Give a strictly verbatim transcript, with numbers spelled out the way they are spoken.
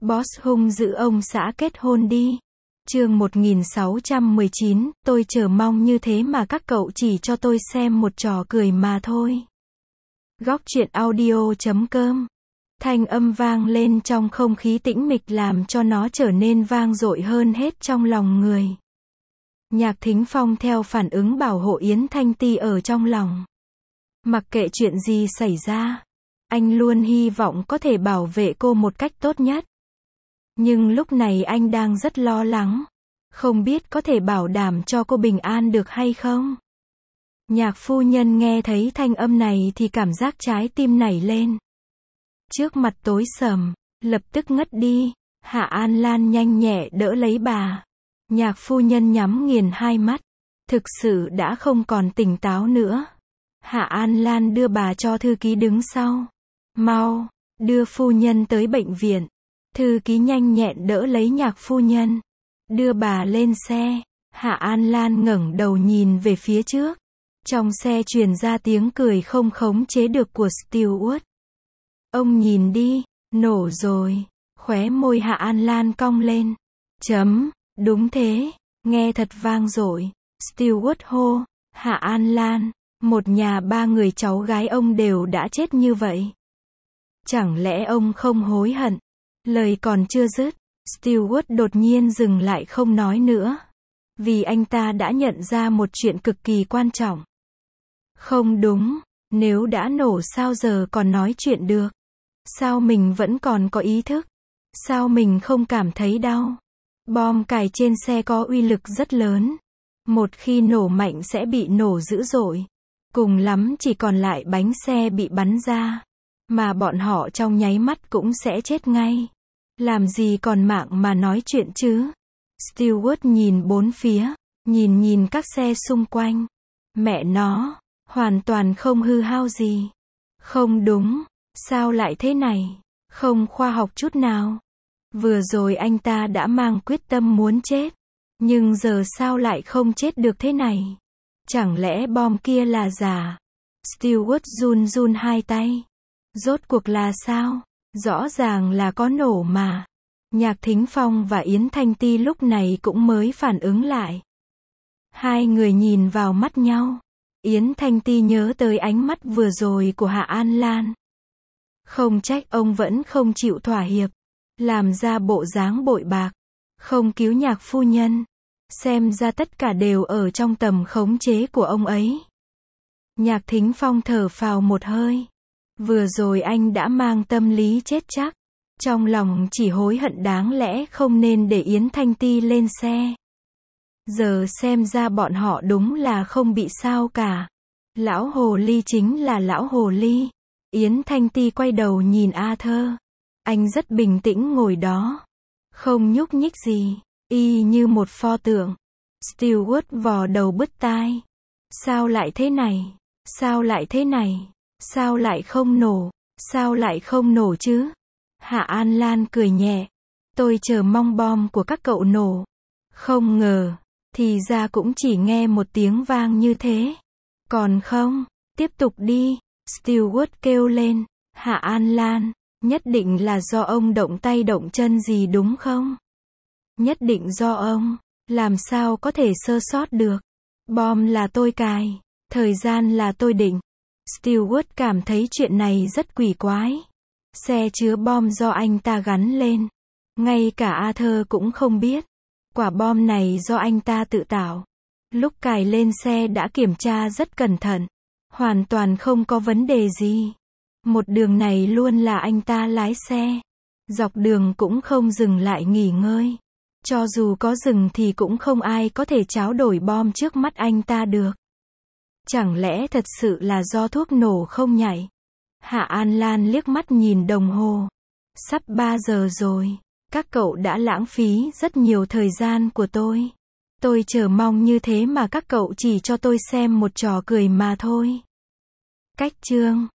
Boss hung dữ ông xã kết hôn đi. Chương một nghìn sáu trăm mười chín, tôi chờ mong như thế mà các cậu chỉ cho tôi xem một trò cười mà thôi. Góc truyện audio chấm com. Thanh âm vang lên trong không khí tĩnh mịch làm cho nó trở nên vang dội hơn hết trong lòng người. Nhạc Thính Phong theo phản ứng bảo hộ Yến Thanh Ti ở trong lòng. Mặc kệ chuyện gì xảy ra, anh luôn hy vọng có thể bảo vệ cô một cách tốt nhất. Nhưng lúc này anh đang rất lo lắng, không biết có thể bảo đảm cho cô bình an được hay không. Nhạc phu nhân nghe thấy thanh âm này thì cảm giác trái tim nảy lên. Trước mặt tối sầm, lập tức ngất đi, Hạ An Lan nhanh nhẹ đỡ lấy bà. Nhạc phu nhân nhắm nghiền hai mắt, thực sự đã không còn tỉnh táo nữa. Hạ An Lan đưa bà cho thư ký đứng sau. Mau, đưa phu nhân tới bệnh viện. Thư ký nhanh nhẹn đỡ lấy nhạc phu nhân, đưa bà lên xe. Hạ An Lan ngẩng đầu nhìn về phía trước. Trong xe truyền ra tiếng cười không khống chế được của Stewart. Ông nhìn đi, nổ rồi. Khóe môi Hạ An Lan cong lên. Chấm, đúng thế, nghe thật vang dội. Stewart hô, Hạ An Lan, một nhà ba người cháu gái ông đều đã chết như vậy. Chẳng lẽ ông không hối hận? Lời còn chưa dứt, Stewart đột nhiên dừng lại không nói nữa. Vì anh ta đã nhận ra một chuyện cực kỳ quan trọng. Không đúng, nếu đã nổ sao giờ còn nói chuyện được? Sao mình vẫn còn có ý thức? Sao mình không cảm thấy đau? Bom cài trên xe có uy lực rất lớn. Một khi nổ mạnh sẽ bị nổ dữ dội. Cùng lắm chỉ còn lại bánh xe bị bắn ra. Mà bọn họ trong nháy mắt cũng sẽ chết ngay. Làm gì còn mạng mà nói chuyện chứ? Stewart nhìn bốn phía, nhìn nhìn các xe xung quanh. Mẹ nó, hoàn toàn không hư hao gì. Không đúng, sao lại thế này? Không khoa học chút nào. Vừa rồi anh ta đã mang quyết tâm muốn chết. Nhưng giờ sao lại không chết được thế này? Chẳng lẽ bom kia là giả? Stewart run run hai tay. Rốt cuộc là sao? Rõ ràng là có nổ mà. Nhạc Thính Phong và Yến Thanh Ti lúc này cũng mới phản ứng lại. Hai người nhìn vào mắt nhau. Yến Thanh Ti nhớ tới ánh mắt vừa rồi của Hạ An Lan. Không trách ông vẫn không chịu thỏa hiệp. Làm ra bộ dáng bội bạc. Không cứu nhạc phu nhân. Xem ra tất cả đều ở trong tầm khống chế của ông ấy. Nhạc Thính Phong thở phào một hơi. Vừa rồi anh đã mang tâm lý chết chắc. Trong lòng chỉ hối hận đáng lẽ không nên để Yến Thanh Ti lên xe. Giờ xem ra bọn họ đúng là không bị sao cả. Lão hồ ly chính là lão hồ ly. Yến Thanh Ti quay đầu nhìn Arthur. Anh rất bình tĩnh ngồi đó. Không nhúc nhích gì. Y như một pho tượng. Stewart vò đầu bứt tai. Sao lại thế này? Sao lại thế này? Sao lại không nổ? Sao lại không nổ chứ? Hạ An Lan cười nhẹ. Tôi chờ mong bom của các cậu nổ. Không ngờ, thì ra cũng chỉ nghe một tiếng vang như thế. Còn không, tiếp tục đi. Stewart kêu lên. Hạ An Lan, nhất định là do ông động tay động chân gì đúng không? Nhất định do ông. Làm sao có thể sơ sót được? Bom là tôi cài. Thời gian là tôi định. Stewart cảm thấy chuyện này rất quỷ quái. Xe chứa bom do anh ta gắn lên. Ngay cả Arthur cũng không biết. Quả bom này do anh ta tự tạo. Lúc cài lên xe đã kiểm tra rất cẩn thận. Hoàn toàn không có vấn đề gì. Một đường này luôn là anh ta lái xe. Dọc đường cũng không dừng lại nghỉ ngơi. Cho dù có dừng thì cũng không ai có thể tráo đổi bom trước mắt anh ta được. Chẳng lẽ thật sự là do thuốc nổ không nhảy? Hạ An Lan liếc mắt nhìn đồng hồ. Sắp ba giờ rồi. Các cậu đã lãng phí rất nhiều thời gian của tôi. Tôi chờ mong như thế mà các cậu chỉ cho tôi xem một trò cười mà thôi. Cách chương